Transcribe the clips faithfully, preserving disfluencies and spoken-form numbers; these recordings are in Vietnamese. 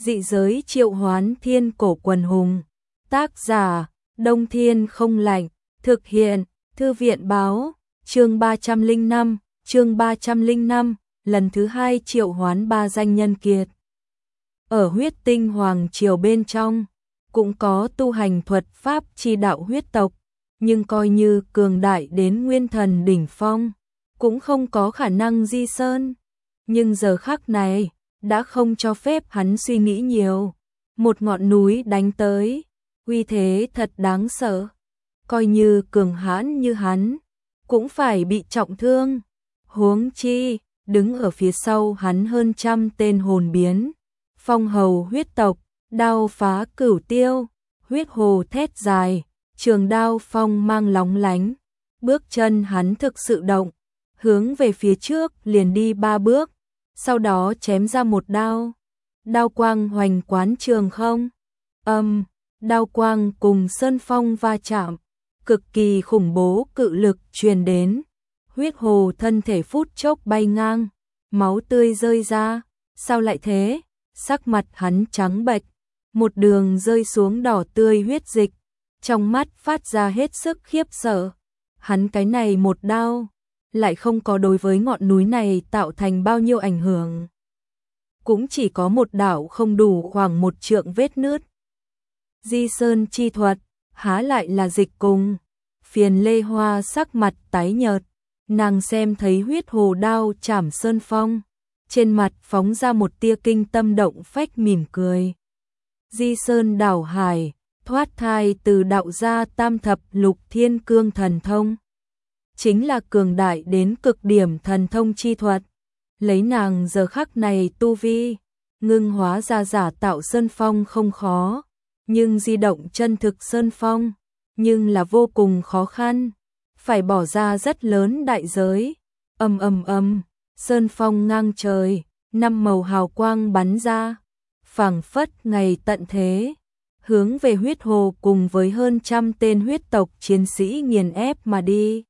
Dị giới triệu hoán thiên cổ quần hùng. Tác giả, Đông Thiên không lạnh. Thực hiện, Thư viện báo. Chương ba trăm lẻ năm, chương ba trăm lẻ năm, lần thứ hai triệu hoán ba danh nhân kiệt. Ở huyết tinh hoàng triều bên trong, cũng có tu hành thuật pháp chi đạo huyết tộc, nhưng coi như cường đại đến nguyên thần đỉnh phong, cũng không có khả năng di sơn. Nhưng giờ khắc này, đã không cho phép hắn suy nghĩ nhiều. Một ngọn núi đánh tới, uy thế thật đáng sợ. Coi như cường hãn như hắn, cũng phải bị trọng thương. Huống chi, đứng ở phía sau hắn hơn trăm tên hồn biến. Phong hầu huyết tộc, đao phá cửu tiêu, huyết hồ thét dài, trường đao phong mang lóng lánh. Bước chân hắn thực sự động, hướng về phía trước liền đi ba bước, sau đó chém ra một đao. Đao quang hoành quán trường không. Âm, đao quang cùng sơn phong va chạm, cực kỳ khủng bố cự lực truyền đến. Huyết hồ thân thể phút chốc bay ngang, máu tươi rơi ra. Sao lại thế? Sắc mặt hắn trắng bệch, một đường rơi xuống đỏ tươi huyết dịch, trong mắt phát ra hết sức khiếp sợ. Hắn cái này một đao, lại không có đối với ngọn núi này tạo thành bao nhiêu ảnh hưởng. Cũng chỉ có một đảo không đủ khoảng một trượng vết nứt. Di sơn chi thuật, há lại là dịch cùng. Phiền Lê Hoa sắc mặt tái nhợt, nàng xem thấy huyết hồ đao chảm sơn phong, trên mặt phóng ra một tia kinh tâm động phách mỉm cười. Di sơn đảo hải, thoát thai từ đạo gia tam thập lục thiên cương thần thông. Chính là cường đại đến cực điểm thần thông chi thuật. Lấy nàng giờ khắc này tu vi, ngưng hóa ra giả tạo sơn phong không khó, nhưng di động chân thực sơn phong, nhưng là vô cùng khó khăn, phải bỏ ra rất lớn đại giới. Ầm ầm ầm, sơn phong ngang trời, năm màu hào quang bắn ra, phảng phất ngày tận thế, hướng về huyết hồ cùng với hơn trăm tên huyết tộc chiến sĩ nghiền ép mà đi.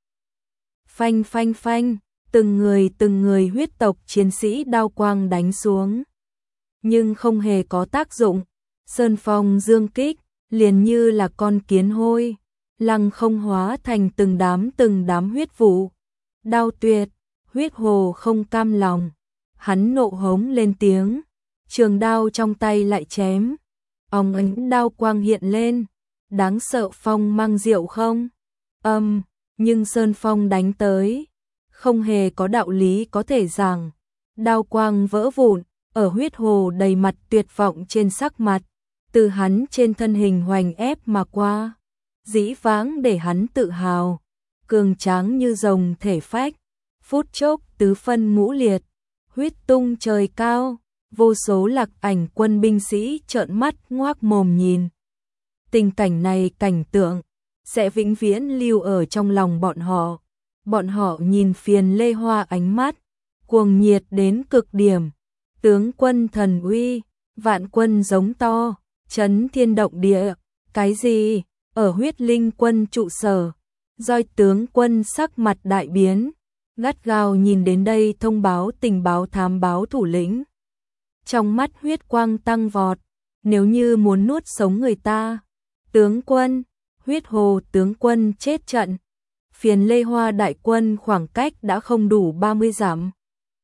Phanh phanh phanh, từng người từng người huyết tộc chiến sĩ đao quang đánh xuống, nhưng không hề có tác dụng. Sơn phong dương kích, liền như là con kiến hôi, lăng không hóa thành từng đám từng đám huyết vụ. Đao tuyệt, huyết hồ không cam lòng, hắn nộ hống lên tiếng, trường đao trong tay lại chém. Ong ánh đao quang hiện lên, đáng sợ phong mang diệu không? Âm, nhưng sơn phong đánh tới, không hề có đạo lý có thể giảng. Đao quang vỡ vụn, ở huyết hồ đầy mặt tuyệt vọng trên sắc mặt, từ hắn trên thân hình hoành ép mà qua, dĩ vãng để hắn tự hào, cường tráng như rồng thể phách, phút chốc tứ phân ngũ liệt, huyết tung trời cao. Vô số Lạc Ảnh quân binh sĩ trợn mắt ngoác mồm nhìn. Tình cảnh này cảnh tượng sẽ vĩnh viễn lưu ở trong lòng bọn họ. Bọn họ nhìn Phiền Lê Hoa ánh mắt cuồng nhiệt đến cực điểm. Tướng quân thần uy, vạn quân giống to, chấn thiên động địa. Cái gì? Ở huyết linh quân trụ sở, Doi tướng quân sắc mặt đại biến, gắt gao nhìn đến đây thông báo tình báo thám báo thủ lĩnh. Trong mắt huyết quang tăng vọt, nếu như muốn nuốt sống người ta. Tướng quân, huyết hồ tướng quân chết trận. Phiền Lê Hoa đại quân khoảng cách đã không đủ ba mươi dặm.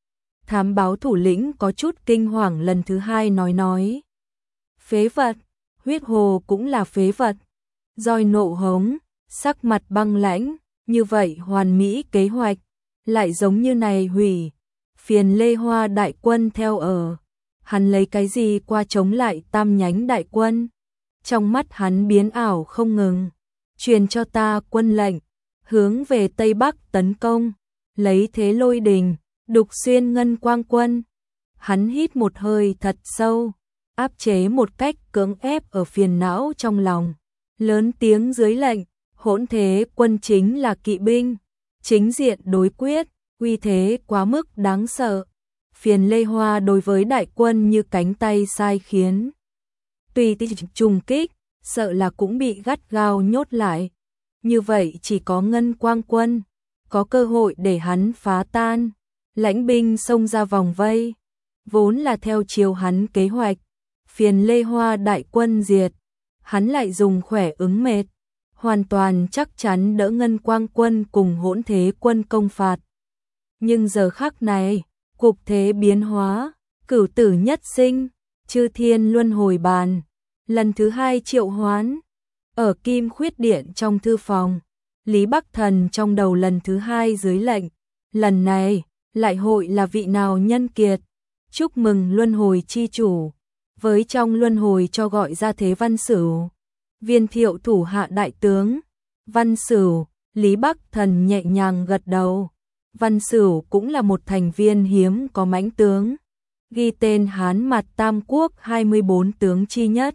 Thám báo thủ lĩnh có chút kinh hoàng lần thứ hai nói nói. Phế vật, huyết hồ cũng là phế vật. Doi nộ hống, sắc mặt băng lãnh, như vậy hoàn mỹ kế hoạch, lại giống như này hủy. Phiền Lê Hoa đại quân theo ở. Hắn lấy cái gì qua chống lại tam nhánh đại quân? Trong mắt hắn biến ảo không ngừng. Truyền cho ta quân lệnh, hướng về Tây Bắc tấn công, lấy thế lôi đình, đục xuyên ngân quang quân. Hắn hít một hơi thật sâu, áp chế một cách cưỡng ép ở phiền não trong lòng. Lớn tiếng dưới lệnh, hỗn thế quân chính là kỵ binh, chính diện đối quyết, uy thế quá mức đáng sợ. Phiền Lê Hoa đối với đại quân như cánh tay sai khiến. Tùy tiện trùng kích, sợ là cũng bị gắt gao nhốt lại. Như vậy chỉ có ngân quang quân, có cơ hội để hắn phá tan. Lãnh binh xông ra vòng vây, vốn là theo chiều hắn kế hoạch. phiền Lê Hoa đại quân diệt, hắn lại dùng khỏe ứng mệt, hoàn toàn chắc chắn đỡ Ngân Quang quân cùng Hỗn Thế quân công phạt. Nhưng giờ khắc này, cục thế biến hóa, cửu tử nhất sinh, chư thiên luân hồi bàn, lần thứ hai triệu hoán. Ở Kim Khuyết Điện trong thư phòng, Lý Bắc Thần trong đầu lần thứ hai dưới lệnh, lần này, lại hội là vị nào nhân kiệt, chúc mừng luân hồi chi chủ, với trong luân hồi cho gọi ra thế Văn Sửu, Viên Thiệu thủ hạ đại tướng, Văn Sửu, Lý Bắc Thần nhẹ nhàng gật đầu, Văn Sửu cũng là một thành viên hiếm có mãnh tướng, ghi tên Hán mặt Tam Quốc hai mươi bốn tướng chi nhất.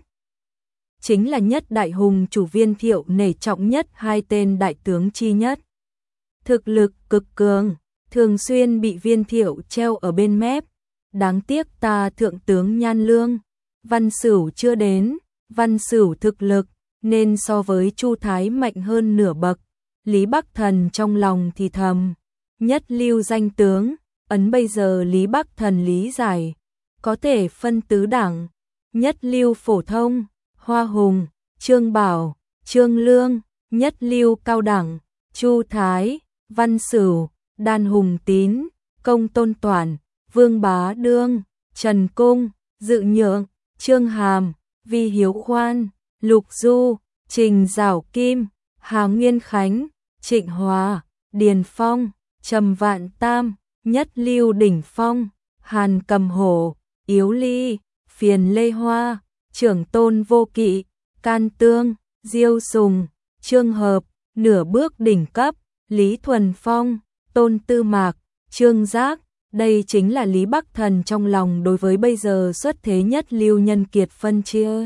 Chính là nhất đại hùng chủ Viên Thiệu nể trọng nhất hai tên đại tướng chi nhất. Thực lực cực cường, thường xuyên bị Viên Thiệu treo ở bên mép. Đáng tiếc ta thượng tướng Nhan Lương, Văn Sửu chưa đến, Văn Sửu thực lực nên so với Chu Thái mạnh hơn nửa bậc. Lý Bắc Thần trong lòng thì thầm, nhất lưu danh tướng, ấn bây giờ Lý Bắc Thần lý giải, có thể phân tứ đẳng, nhất lưu phổ thông, Hoa Hùng, Trương Bảo, Trương Lương, nhất lưu cao đẳng, Chu Thái, Văn Sửu, Đan Hùng Tín, Công Tôn Toản, Vương Bá Đương, Trần Cung, Dự Nhượng, Trương Hàm, Vi Hiếu Khoan, Lục Du, Trình Giảo Kim, Hà Nguyên Khánh, Trịnh Hòa, Điền Phong, Trầm Vạn Tam, nhất lưu đỉnh phong, Hàn Cầm Hổ, Yếu Ly, Phiền Lê Hoa, Trưởng Tôn Vô Kỵ, Can Tương, Diêu Sùng, Trương Hợp, nửa bước đỉnh cấp, Lý Thuần Phong, Tôn Tư Mạc, Trương Giác. Đây chính là Lý Bắc Thần trong lòng đối với bây giờ xuất thế nhất lưu nhân kiệt phân chia.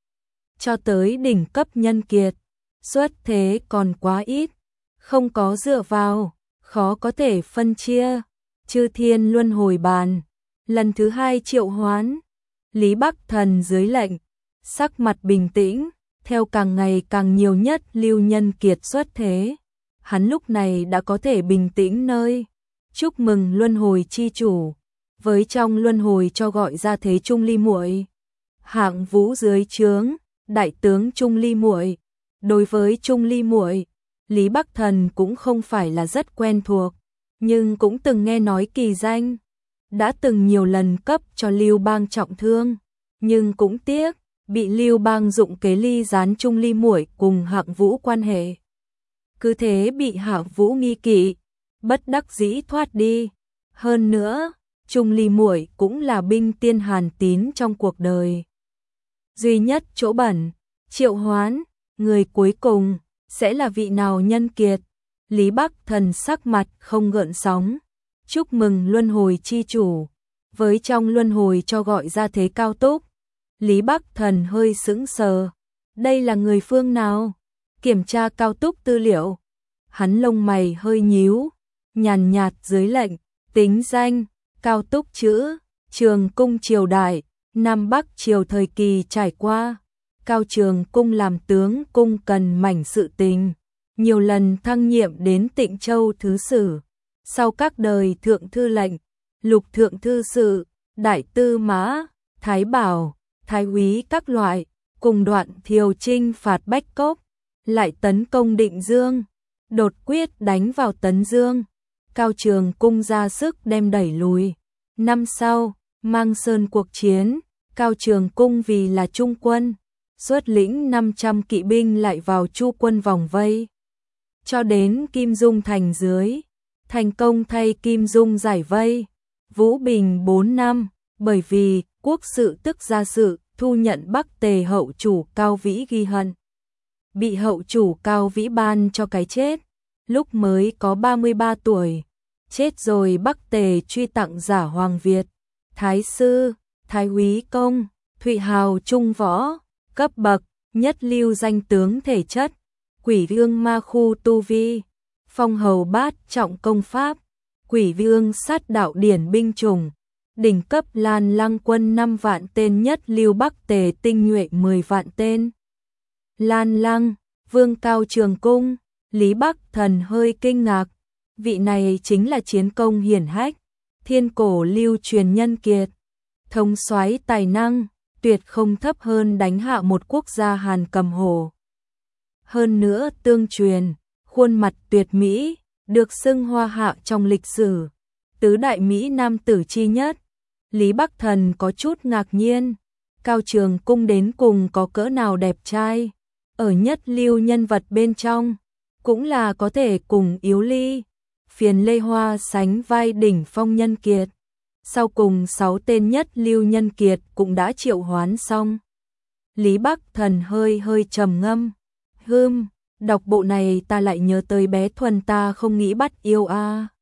Cho tới đỉnh cấp nhân kiệt, xuất thế còn quá ít, không có dựa vào, khó có thể phân chia. Chư thiên luân hồi bàn, lần thứ hai triệu hoán, Lý Bắc Thần dưới lệnh, sắc mặt bình tĩnh, theo càng ngày càng nhiều nhất lưu nhân kiệt xuất thế. Hắn lúc này đã có thể bình tĩnh nơi, chúc mừng luân hồi chi chủ, với trong luân hồi cho gọi ra thế Trung Ly Muội. Hạng Vũ dưới trướng, đại tướng Trung Ly Muội. Đối với Trung Ly Muội, Lý Bắc Thần cũng không phải là rất quen thuộc, nhưng cũng từng nghe nói kỳ danh, đã từng nhiều lần cấp cho Lưu Bang trọng thương, nhưng cũng tiếc bị Lưu Bang dụng kế ly gián Trung Ly Muội cùng Hạng Vũ quan hệ. Cứ thế bị Hạng Vũ nghi kỵ, bất đắc dĩ thoát đi. Hơn nữa, Trung Ly Muội cũng là binh tiên Hàn Tín trong cuộc đời. Duy nhất chỗ bẩn, triệu hoán, người cuối cùng sẽ là vị nào nhân kiệt? Lý Bắc Thần sắc mặt không gợn sóng, chúc mừng luân hồi chi chủ, với trong luân hồi cho gọi ra thế Cao Túc. Lý Bắc Thần hơi sững sờ, đây là người phương nào? Kiểm tra Cao Túc tư liệu, hắn lông mày hơi nhíu, nhàn nhạt dưới lệnh, tính danh, Cao Túc chữ, Trường Cung triều đại, Nam Bắc triều thời kỳ trải qua, Cao Trường Cung làm tướng cung cần mảnh sự tình, nhiều lần thăng nhiệm đến Tịnh Châu thứ sử, sau các đời thượng thư lệnh, lục thượng thư sự, đại tư mã, thái bảo, thái úy các loại, cùng đoạn Thiều Trinh phạt Bách Cốc, lại tấn công Định Dương, đột quyết đánh vào Tấn Dương. Cao Trường Cung ra sức đem đẩy lùi. Năm sau, Mang Sơn cuộc chiến, Cao Trường Cung vì là trung quân, xuất lĩnh năm trăm kỵ binh lại vào Chu quân vòng vây. Cho đến Kim Dung thành dưới, thành công thay Kim Dung giải vây. Vũ Bình bốn năm, bởi vì quốc sự tức gia sự, thu nhận Bắc Tề hậu chủ Cao Vĩ ghi hận. Bị hậu chủ Cao Vĩ ban cho cái chết, lúc mới có ba mươi ba tuổi. Chết rồi Bắc Tề truy tặng giả Hoàng Việt, Thái sư, Thái úy công, Thụy hào trung võ, cấp bậc, nhất lưu danh tướng thể chất, Quỷ Vương ma khu tu vi, phong hầu bát trọng công pháp, Quỷ Vương sát đạo điển binh chủng, đỉnh cấp Lan Lăng quân năm vạn tên, nhất lưu Bắc Tề tinh nhuệ mười vạn tên. Lan Lăng, Vương Cao Trường Cung, Lý Bắc Thần hơi kinh ngạc, vị này chính là chiến công hiển hách, thiên cổ lưu truyền nhân kiệt, thông soái tài năng, tuyệt không thấp hơn đánh hạ một quốc gia Hàn Cầm Hồ. Hơn nữa tương truyền, khuôn mặt tuyệt mỹ, được xưng hoa hạ trong lịch sử, tứ đại Mỹ nam tử chi nhất. Lý Bắc Thần có chút ngạc nhiên, Cao Trường Cung đến cùng có cỡ nào đẹp trai, ở nhất lưu nhân vật bên trong, cũng là có thể cùng Yếu Ly, Phiền Lê Hoa sánh vai đỉnh phong nhân kiệt. Sau cùng sáu tên nhất lưu nhân kiệt cũng đã triệu hoán xong. Lý Bắc Thần hơi hơi trầm ngâm, hưm, đọc bộ này ta lại nhớ tới bé Thuần ta không nghĩ bắt yêu a.